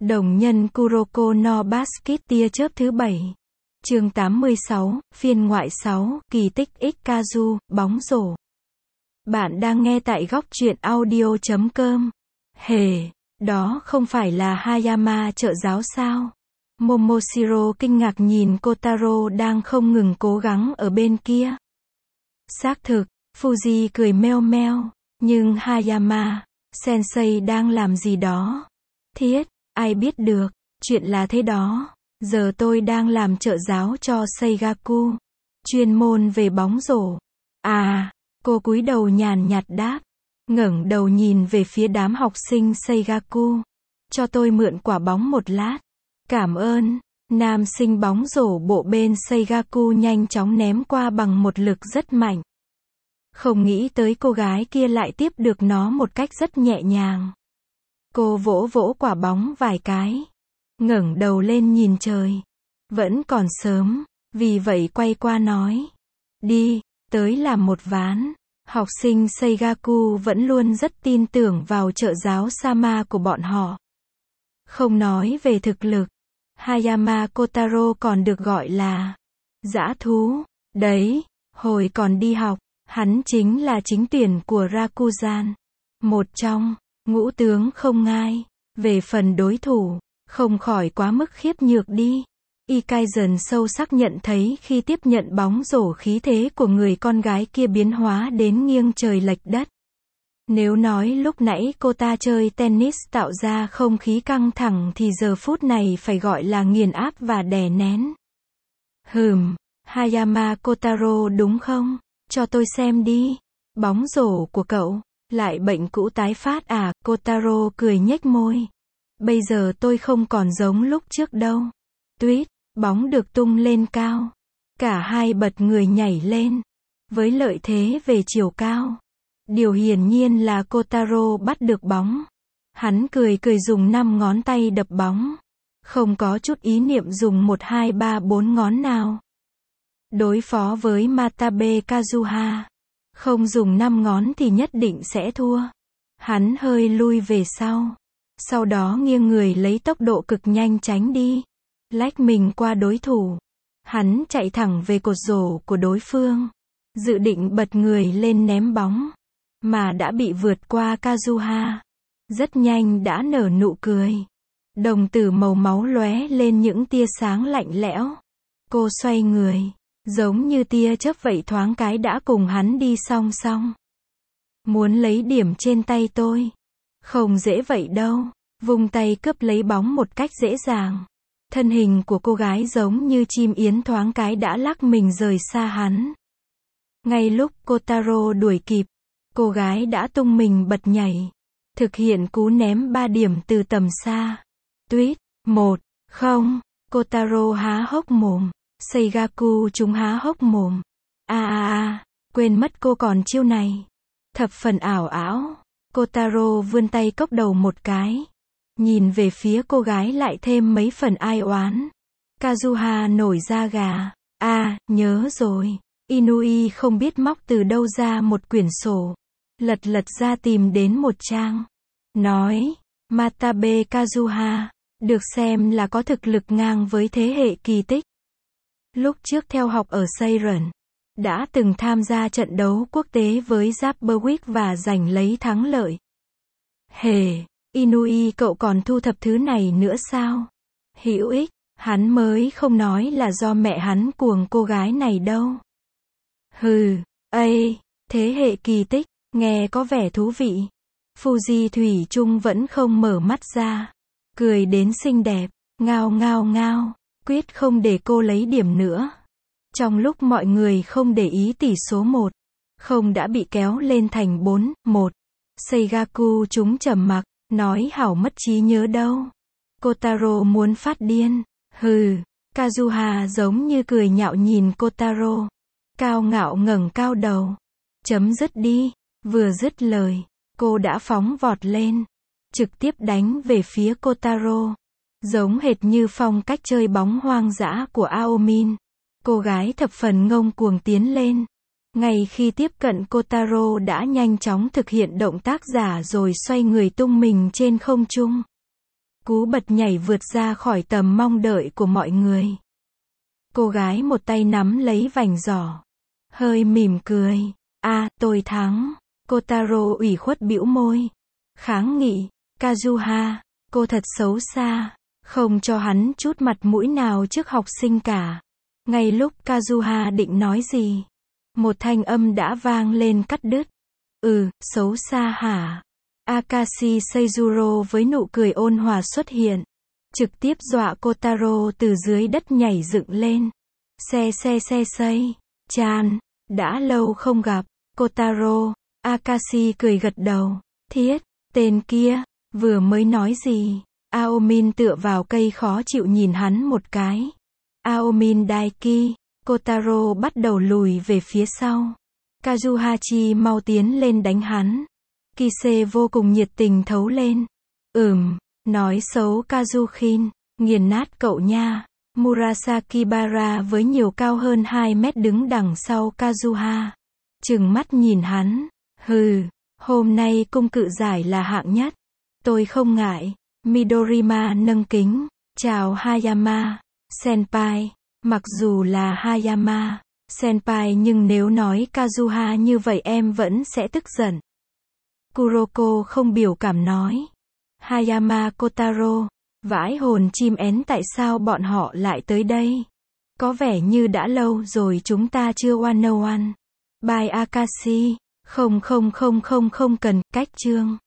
Đồng nhân Kuroko no Basket tia chớp thứ 7. Chương 86, phiên ngoại 6, kỳ tích Ikazu, bóng rổ. Bạn đang nghe tại góc truyện audio.com. Hề, đó không phải là Hayama trợ giáo sao? Momoshiro kinh ngạc nhìn Kotaro đang không ngừng cố gắng ở bên kia. Xác thực, Fuji cười meo meo, nhưng Hayama, sensei đang làm gì đó? Thiết, ai biết được, chuyện là thế đó. Giờ tôi đang làm trợ giáo cho Seigaku, chuyên môn về bóng rổ. À, cô cúi đầu nhàn nhạt đáp, ngẩng đầu nhìn về phía đám học sinh Seigaku. Cho tôi mượn quả bóng một lát. Cảm ơn. Nam sinh bóng rổ bộ bên Seigaku nhanh chóng ném qua bằng một lực rất mạnh. Không nghĩ tới cô gái kia lại tiếp được nó một cách rất nhẹ nhàng. Cô vỗ vỗ quả bóng vài cái, ngẩng đầu lên nhìn trời. Vẫn còn sớm, vì vậy quay qua nói, đi, tới làm một ván. Học sinh Seigaku vẫn luôn rất tin tưởng vào trợ giáo Sama của bọn họ. Không nói về thực lực, Hayama Kotaro còn được gọi là dã thú. Đấy, hồi còn đi học, hắn chính là chính tuyển của Rakugan. Một trong ngũ tướng không ngai. Về phần đối thủ, không khỏi quá mức khiếp nhược đi. Ikaisen sâu sắc nhận thấy khi tiếp nhận bóng rổ khí thế của người con gái kia biến hóa đến nghiêng trời lệch đất. Nếu nói lúc nãy cô ta chơi tennis tạo ra không khí căng thẳng thì giờ phút này phải gọi là nghiền áp và đè nén. Hayama Kotaro đúng không? Cho tôi xem đi. Bóng rổ của cậu, lại bệnh cũ tái phát à? Kotaro cười nhếch môi. Bây giờ tôi không còn giống lúc trước đâu. Tuyết, bóng được tung lên cao. Cả hai bật người nhảy lên. Với lợi thế về chiều cao. Điều hiển nhiên là Kotaro bắt được bóng. Hắn cười cười dùng 5 ngón tay đập bóng. Không có chút ý niệm dùng 1, 2, 3, 4 ngón nào. Đối phó với Matabe Kazuha, không dùng 5 ngón thì nhất định sẽ thua. Hắn hơi lui về sau. Sau đó nghiêng người lấy tốc độ cực nhanh tránh đi. Lách mình qua đối thủ. Hắn chạy thẳng về cột rổ của đối phương. Dự định bật người lên ném bóng. Mà đã bị vượt qua Kazuha. Rất nhanh đã nở nụ cười. Đồng tử màu máu lóe lên những tia sáng lạnh lẽo. Cô xoay người. Giống như tia chớp vậy thoáng cái đã cùng hắn đi song song. Muốn lấy điểm trên tay tôi. Không dễ vậy đâu. Vung tay cướp lấy bóng một cách dễ dàng. Thân hình của cô gái giống như chim yến thoáng cái đã lắc mình rời xa hắn. Ngay lúc Kotaro đuổi kịp, cô gái đã tung mình bật nhảy. Thực hiện cú ném 3 điểm từ tầm xa. Tuyết, 1, 0, Kotaro há hốc mồm. Seigaku chúng há hốc mồm. Quên mất cô còn chiêu này. Thập phần ảo ảo. Kotaro vươn tay cốc đầu một cái. Nhìn về phía cô gái lại thêm mấy phần ai oán. Kazuha nổi da gà. Nhớ rồi. Inui không biết móc từ đâu ra một quyển sổ. Lật lật ra tìm đến một trang. Nói, Matabe Kazuha, được xem là có thực lực ngang với thế hệ kỳ tích. Lúc trước theo học ở Seiren, đã từng tham gia trận đấu quốc tế với Zapperwick và giành lấy thắng lợi. Hề, Inui cậu còn thu thập thứ này nữa sao? Hữu ích, hắn mới không nói là do mẹ hắn cuồng cô gái này đâu. Thế hệ kỳ tích, nghe có vẻ thú vị. Fuji thủy chung vẫn không mở mắt ra. Cười đến xinh đẹp, ngao ngao ngao. Quyết không để cô lấy điểm nữa. Trong lúc mọi người không để ý tỷ số 1, không đã bị kéo lên thành 4-1. Seigaku chúng trầm mặc, nói hảo mất trí nhớ đâu. Kotaro muốn phát điên. Kazuha giống như cười nhạo nhìn Kotaro. Cao ngạo ngẩng cao đầu. Chấm dứt đi. Vừa dứt lời, cô đã phóng vọt lên. Trực tiếp đánh về phía Kotaro. Giống hệt như phong cách chơi bóng hoang dã của Aomin. Cô gái thập phần ngông cuồng tiến lên. Ngay khi tiếp cận Kotaro đã nhanh chóng thực hiện động tác giả rồi xoay người tung mình trên không trung. Cú bật nhảy vượt ra khỏi tầm mong đợi của mọi người. Cô gái một tay nắm lấy vành giỏ. Hơi mỉm cười. Tôi thắng. Kotaro ủy khuất bĩu môi. Kháng nghị. Kazuha, cô thật xấu xa. Không cho hắn chút mặt mũi nào trước học sinh cả. Ngay lúc Kazuha định nói gì, một thanh âm đã vang lên cắt đứt. Xấu xa hả? Akashi Seijuro với nụ cười ôn hòa xuất hiện, trực tiếp dọa Kotaro từ dưới đất nhảy dựng lên. Chan, đã lâu không gặp. Kotaro, Akashi cười gật đầu. Thiết, tên kia, vừa mới nói gì? Aomin tựa vào cây khó chịu nhìn hắn một cái. Aomin Daiki, Kotaro bắt đầu lùi về phía sau. Kazuhachi mau tiến lên đánh hắn. Kise vô cùng nhiệt tình thấu lên. Nói xấu Kazukhin, nghiền nát cậu nha. Murasakibara với nhiều cao hơn 2 mét đứng đằng sau Kazuha. Trừng mắt nhìn hắn. Hôm nay cung cự giải là hạng nhất. Tôi không ngại. Midorima nâng kính. Chào Hayama Senpai. Mặc dù là Hayama Senpai nhưng nếu nói Kazuha như vậy em vẫn sẽ tức giận. Kuroko không biểu cảm nói. Hayama Kotaro, vãi hồn chim én, tại sao bọn họ lại tới đây? Có vẻ như đã lâu rồi chúng ta chưa one on one. Bye Akashi. Không cần, cách chương.